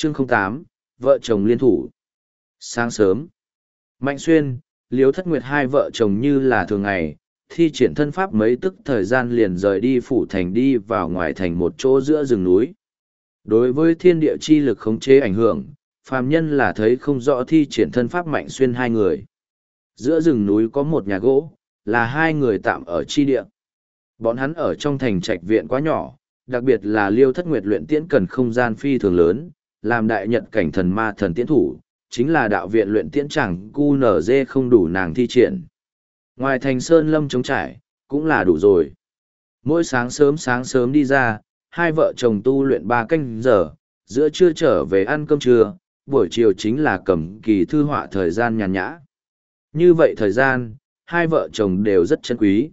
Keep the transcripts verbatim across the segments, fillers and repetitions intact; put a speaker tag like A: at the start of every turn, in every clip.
A: Chương không tám, vợ chồng liên thủ. Sáng sớm, Mạnh Xuyên, Liếu Thất Nguyệt hai vợ chồng như là thường ngày, thi triển thân pháp mấy tức thời gian liền rời đi phủ thành đi vào ngoài thành một chỗ giữa rừng núi. Đối với thiên địa chi lực khống chế ảnh hưởng, phàm nhân là thấy không rõ thi triển thân pháp Mạnh Xuyên hai người. Giữa rừng núi có một nhà gỗ, là hai người tạm ở chi địa. Bọn hắn ở trong thành trạch viện quá nhỏ, đặc biệt là Liêu Thất Nguyệt luyện tiễn cần không gian phi thường lớn, làm đại nhật cảnh thần ma thần tiễn thủ, chính là đạo viện luyện tiễn chẳng cu nở dê không đủ nàng thi triển. Ngoài thành sơn lâm trống trải, cũng là đủ rồi. Mỗi sáng sớm sáng sớm đi ra, hai vợ chồng tu luyện ba canh giờ, giữa trưa trở về ăn cơm trưa, buổi chiều chính là cầm kỳ thư họa thời gian nhàn nhã. Như vậy thời gian, hai vợ chồng đều rất chân quý.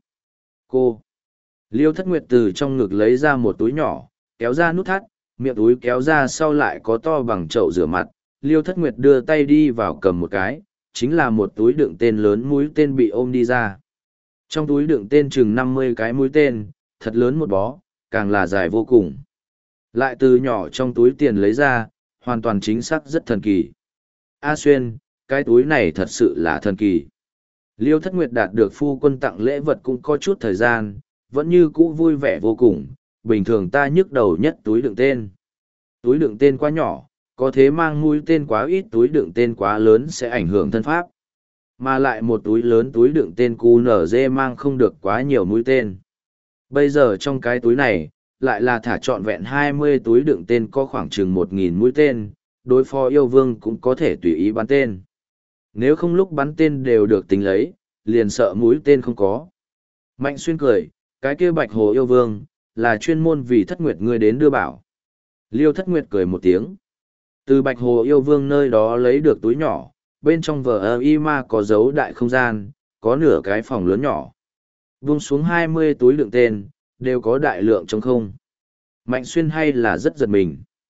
A: Cô Liêu Thất Nguyệt từ trong ngực lấy ra một túi nhỏ, kéo ra nút thắt, miệng túi kéo ra sau lại có to bằng chậu rửa mặt. Liêu Thất Nguyệt đưa tay đi vào cầm một cái, chính là một túi đựng tên lớn mũi tên bị ôm đi ra. Trong túi đựng tên chừng năm mươi cái mũi tên, thật lớn một bó, càng là dài vô cùng. Lại từ nhỏ trong túi tiền lấy ra, hoàn toàn chính xác rất thần kỳ. A Xuyên, cái túi này thật sự là thần kỳ. Liêu Thất Nguyệt đạt được phu quân tặng lễ vật cũng có chút thời gian, vẫn như cũ vui vẻ vô cùng, bình thường ta nhức đầu nhất túi đựng tên. Túi đựng tên quá nhỏ, có thế mang mũi tên quá ít, túi đựng tên quá lớn sẽ ảnh hưởng thân pháp. Mà lại một túi lớn túi đựng tên cu nở dê mang không được quá nhiều mũi tên. Bây giờ trong cái túi này, lại là thả trọn vẹn hai mươi túi đựng tên có khoảng chừng một nghìn mũi tên, đối phó yêu vương cũng có thể tùy ý bắn tên. Nếu không lúc bắn tên đều được tính lấy, liền sợ mũi tên không có. Mạnh Xuyên cười, cái kia Bạch Hồ yêu vương, là chuyên môn vì Thất Nguyệt ngươi đến đưa bảo. Liêu Thất Nguyệt cười một tiếng. Từ Bạch Hồ yêu vương nơi đó lấy được túi nhỏ, bên trong vở ơ y ma có dấu đại không gian, có nửa cái phòng lớn nhỏ. Vung xuống hai mươi túi đựng tên, đều có đại lượng trong không. Mạnh Xuyên hay là rất giật mình.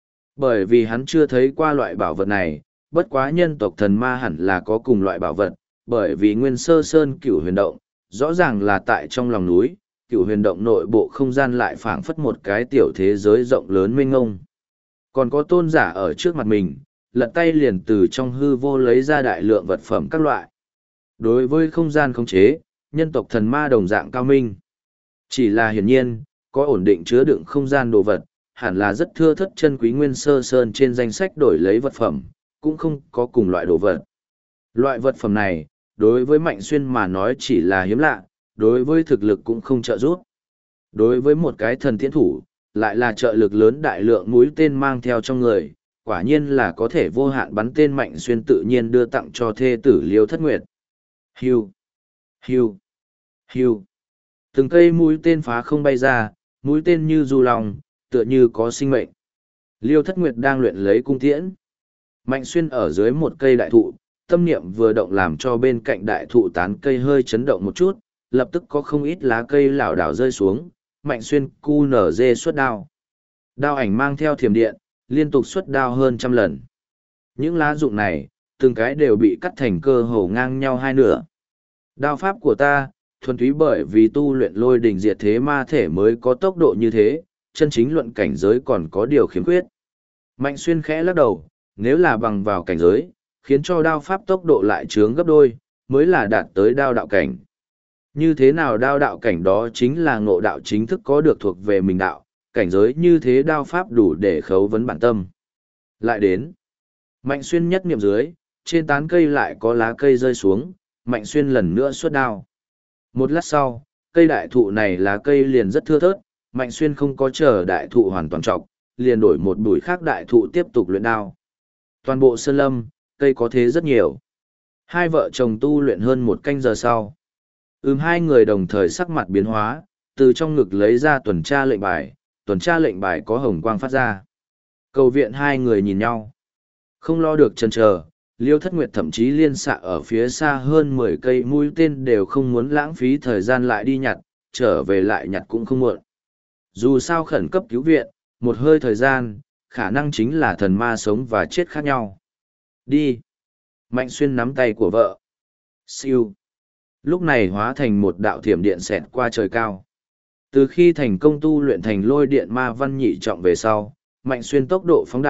A: Bởi vì hắn chưa thấy qua loại bảo vật này, bất quá nhân tộc thần ma hẳn là có cùng loại bảo vật, bởi vì nguyên sơ sơn cửu huyền động, rõ ràng là tại trong lòng núi, cửu huyền động nội bộ không gian lại phảng phất một cái tiểu thế giới rộng lớn mênh ngông. Còn có tôn giả ở trước mặt mình, lật tay liền từ trong hư vô lấy ra đại lượng vật phẩm các loại. Đối với không gian khống chế, nhân tộc thần ma đồng dạng cao minh. Chỉ là hiển nhiên, có ổn định chứa đựng không gian đồ vật, hẳn là rất thưa thất chân quý nguyên sơ sơn trên danh sách đổi lấy vật phẩm, cũng không có cùng loại đồ vật. Loại vật phẩm này, đối với Mạnh Xuyên mà nói chỉ là hiếm lạ, đối với thực lực cũng không trợ giúp. Đối với một cái thần tiễn thủ, lại là trợ lực lớn đại lượng mũi tên mang theo trong người, quả nhiên là có thể vô hạn bắn tên. Mạnh Xuyên tự nhiên đưa tặng cho thê tử Liêu Thất Nguyệt. Hiu, hiu, hiu. Từng cây mũi tên phá không bay ra, mũi tên như du lòng, tựa như có sinh mệnh. Liêu Thất Nguyệt đang luyện lấy cung tiễn. Mạnh Xuyên ở dưới một cây đại thụ, tâm niệm vừa động làm cho bên cạnh đại thụ tán cây hơi chấn động một chút, lập tức có không ít lá cây lảo đảo rơi xuống. Mạnh Xuyên cu nở dê xuất đao. Đao ảnh mang theo thiểm điện, liên tục xuất đao hơn trăm lần. Những lá rụng này, từng cái đều bị cắt thành cơ hồ ngang nhau hai nửa. Đao pháp của ta, thuần túy bởi vì tu luyện lôi đỉnh diệt thế ma thể mới có tốc độ như thế, chân chính luận cảnh giới còn có điều khiếm khuyết. Mạnh Xuyên khẽ lắc đầu, nếu là bằng vào cảnh giới, khiến cho đao pháp tốc độ lại trướng gấp đôi, mới là đạt tới đao đạo cảnh. Như thế nào đao đạo cảnh đó chính là ngộ đạo chính thức có được thuộc về mình đạo, cảnh giới như thế đao pháp đủ để khấu vấn bản tâm. Lại đến, Mạnh Xuyên nhất niệm dưới, trên tán cây lại có lá cây rơi xuống, Mạnh Xuyên lần nữa xuất đao. Một lát sau, cây đại thụ này lá cây liền rất thưa thớt, Mạnh Xuyên không có chờ đại thụ hoàn toàn trọc, liền đổi một bụi khác đại thụ tiếp tục luyện đao. Toàn bộ sơn lâm, cây có thế rất nhiều. Hai vợ chồng tu luyện hơn một canh giờ sau. Ừm hai người đồng thời sắc mặt biến hóa, từ trong ngực lấy ra tuần tra lệnh bài, tuần tra lệnh bài có hồng quang phát ra. Cầu viện hai người nhìn nhau. Không lo được chần chờ, Liêu Thất Nguyệt thậm chí liên xạ ở phía xa hơn mười cây mũi tên đều không muốn lãng phí thời gian lại đi nhặt, trở về lại nhặt cũng không muộn. Dù sao khẩn cấp cứu viện, một hơi thời gian, khả năng chính là thần ma sống và chết khác nhau. Đi. Mạnh Xuyên nắm tay của vợ. Siêu. Lúc này hóa thành một đạo thiểm điện xẹt qua trời cao. Từ khi thành công tu luyện thành lôi điện ma văn nhị trọng về sau, Mạnh Xuyên tốc độ phóng đại,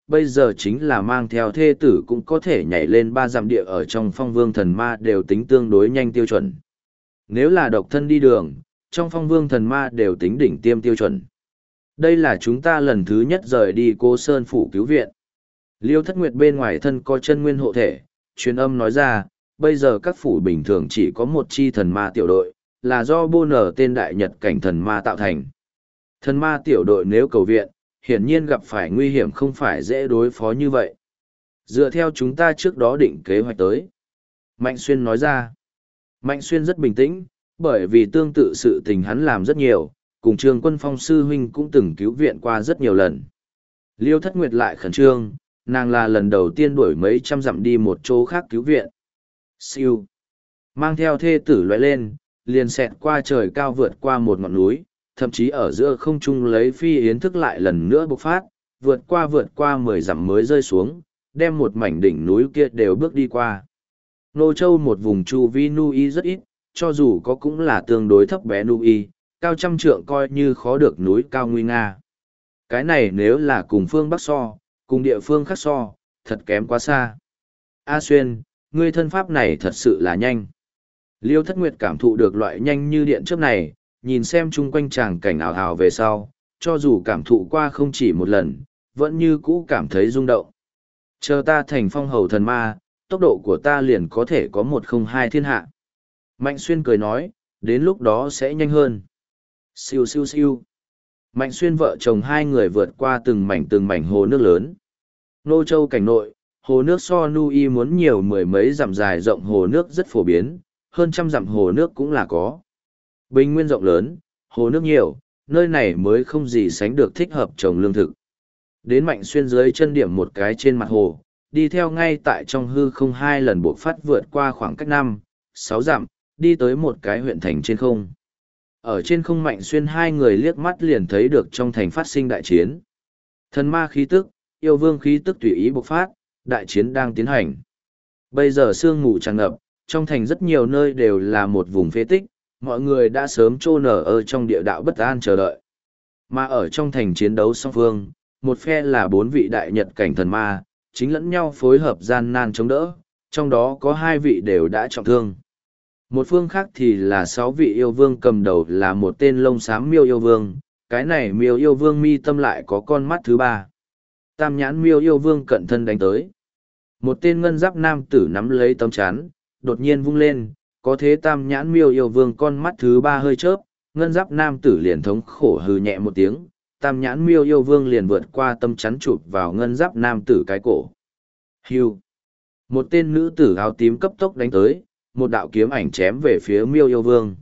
A: bây giờ chính là mang theo thê tử cũng có thể nhảy lên ba dặm địa ở trong phong vương thần ma đều tính tương đối nhanh tiêu chuẩn. Nếu là độc thân đi đường, trong phong vương thần ma đều tính đỉnh tiêm tiêu chuẩn. Đây là chúng ta lần thứ nhất rời đi Cô Sơn Phủ cứu viện. Liêu Thất Nguyệt bên ngoài thân có chân nguyên hộ thể, truyền âm nói ra, bây giờ các phủ bình thường chỉ có một chi thần ma tiểu đội, là do Bô Nở tên đại nhật cảnh thần ma tạo thành. Thần ma tiểu đội nếu cầu viện, hiển nhiên gặp phải nguy hiểm không phải dễ đối phó như vậy. Dựa theo chúng ta trước đó định kế hoạch tới. Mạnh Xuyên nói ra. Mạnh Xuyên rất bình tĩnh, bởi vì tương tự sự tình hắn làm rất nhiều, cùng Trường Quân Phong sư huynh cũng từng cứu viện qua rất nhiều lần. Liêu Thất Nguyệt lại khẩn trương, nàng là lần đầu tiên đuổi mấy trăm dặm đi một chỗ khác cứu viện. Siêu. Mang theo thê tử loại lên, liền xẹt qua trời cao vượt qua một ngọn núi, thậm chí ở giữa không trung lấy phi yến thức lại lần nữa bộc phát, vượt qua vượt qua mười dặm mới rơi xuống, đem một mảnh đỉnh núi kia đều bước đi qua. Nô Châu một vùng chu vi Nui rất ít, cho dù có cũng là tương đối thấp bé Nui, cao trăm trượng coi như khó được núi cao nguy nga. Cái này nếu là cùng phương Bắc so, cùng địa phương khác so, thật kém quá xa. A Xuyên, ngươi thân pháp này thật sự là nhanh. Liêu Thất Nguyệt cảm thụ được loại nhanh như điện chớp này, nhìn xem chung quanh chàng cảnh ảo ảo về sau, cho dù cảm thụ qua không chỉ một lần, vẫn như cũ cảm thấy rung động. Chờ ta thành phong hầu thần ma, tốc độ của ta liền có thể có một không hai thiên hạ. Mạnh Xuyên cười nói, đến lúc đó sẽ nhanh hơn. Siêu siêu siêu. Mạnh Xuyên vợ chồng hai người vượt qua từng mảnh từng mảnh hồ nước lớn. Nô Châu cảnh nội, hồ nước so Nui muốn nhiều mười mấy dặm dài rộng hồ nước rất phổ biến, hơn trăm dặm hồ nước cũng là có. Bình nguyên rộng lớn, hồ nước nhiều, nơi này mới không gì sánh được thích hợp trồng lương thực. Đến Mạnh Xuyên dưới chân điểm một cái trên mặt hồ, đi theo ngay tại trong hư không hai lần buộc phát vượt qua khoảng cách năm, sáu dặm, đi tới một cái huyện thành trên không. Ở trên không Mạnh Xuyên hai người liếc mắt liền thấy được trong thành phát sinh đại chiến. Thần ma khí tức, yêu vương khí tức tùy ý bộc phát, đại chiến đang tiến hành. Bây giờ sương mù tràn ngập, trong thành rất nhiều nơi đều là một vùng phế tích, mọi người đã sớm trô nở ở trong địa đạo bất an chờ đợi. Mà ở trong thành chiến đấu song phương, một phe là bốn vị đại nhật cảnh thần ma, chính lẫn nhau phối hợp gian nan chống đỡ, trong đó có hai vị đều đã trọng thương. Một phương khác thì là sáu vị yêu vương cầm đầu là một tên lông xám miêu yêu vương, cái này miêu yêu vương mi tâm lại có con mắt thứ ba. Tam nhãn miêu yêu vương cận thân đánh tới. Một tên ngân giáp nam tử nắm lấy tấm chắn, đột nhiên vung lên, có thế tam nhãn miêu yêu vương con mắt thứ ba hơi chớp, ngân giáp nam tử liền thống khổ hừ nhẹ một tiếng, tam nhãn miêu yêu vương liền vượt qua tấm chắn chụp vào ngân giáp nam tử cái cổ. Hưu. Một tên nữ tử áo tím cấp tốc đánh tới, một đạo kiếm ảnh chém về phía miêu yêu vương.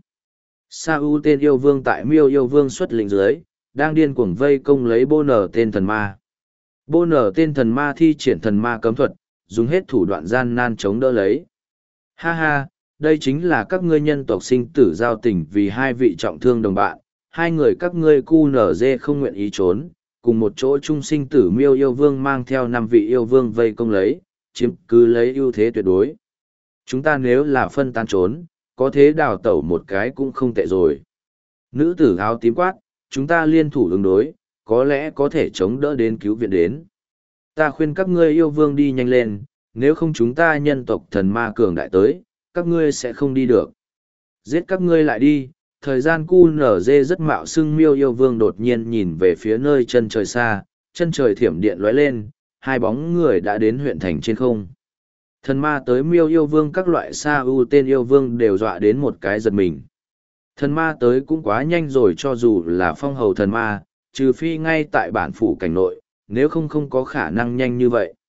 A: Sa U tên yêu vương tại miêu yêu vương xuất lĩnh dưới, đang điên cuồng vây công lấy Bô Nở tên thần ma. Bô Nở tên thần ma thi triển thần ma cấm thuật, dùng hết thủ đoạn gian nan chống đỡ lấy. Ha ha, đây chính là các ngươi nhân tộc sinh tử giao tình vì hai vị trọng thương đồng bạn, hai người các ngươi cu nở dê không nguyện ý trốn, cùng một chỗ chung sinh tử miêu yêu vương mang theo năm vị yêu vương vây công lấy, chiếm cứ lấy ưu thế tuyệt đối. Chúng ta nếu là phân tán trốn, có thế đào tẩu một cái cũng không tệ rồi. Nữ tử áo tím quát, chúng ta liên thủ ứng đối, có lẽ có thể chống đỡ đến cứu viện đến. Ta khuyên các ngươi yêu vương đi nhanh lên, nếu không chúng ta nhân tộc thần ma cường đại tới, các ngươi sẽ không đi được. Giết các ngươi lại đi, thời gian cu nở dê rất mạo xưng miêu yêu vương đột nhiên nhìn về phía nơi chân trời xa, chân trời thiểm điện lóe lên, hai bóng người đã đến huyện thành trên không. Thần ma tới miêu yêu vương các loại sa u tên yêu vương đều dọa đến một cái giật mình. Thần ma tới cũng quá nhanh rồi cho dù là phong hầu thần ma, trừ phi ngay tại bản phủ cảnh nội, nếu không không có khả năng nhanh như vậy.